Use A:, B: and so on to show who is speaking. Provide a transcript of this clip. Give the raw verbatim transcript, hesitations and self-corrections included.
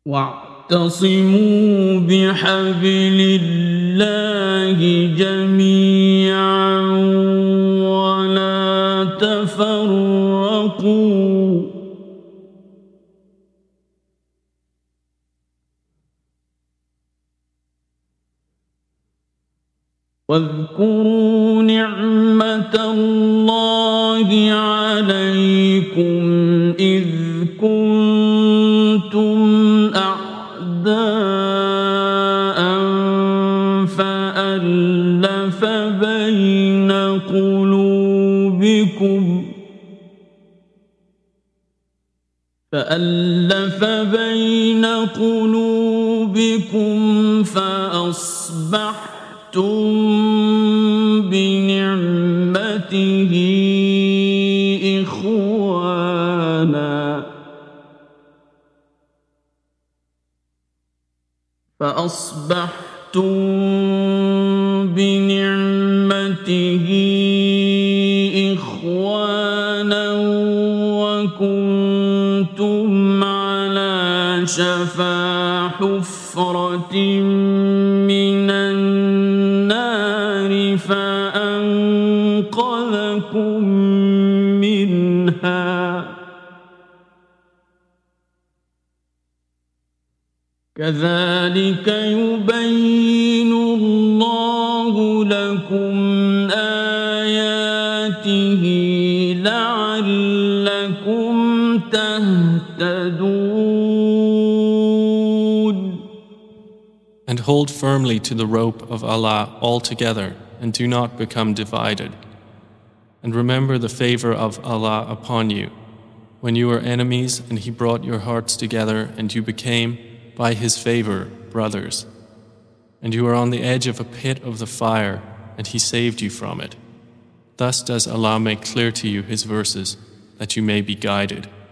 A: واعتصموا بحبل الله جميعا ولا تفرقوا واذكروا نعمة الله عليكم إذ كنتم أعداء فألف بين قلوبكم فألف بين قلوبكم فأصبحتم بنعمته إخوانا فأصبحتم بنعمته إخوانا وكنتم على شفا حفرة من النار فأنقذكم منها كذلك يبين الله لكم آياته لعلكم تهتدون.
B: And hold firmly to the rope of Allah altogether and do not become divided. And remember the favor of Allah upon you, when you were enemies and He brought your hearts together and you became, by His favor, brothers. And you were on the edge of a pit of the fire and He saved you from it. Thus does Allah make clear to you His verses, that you may be guided.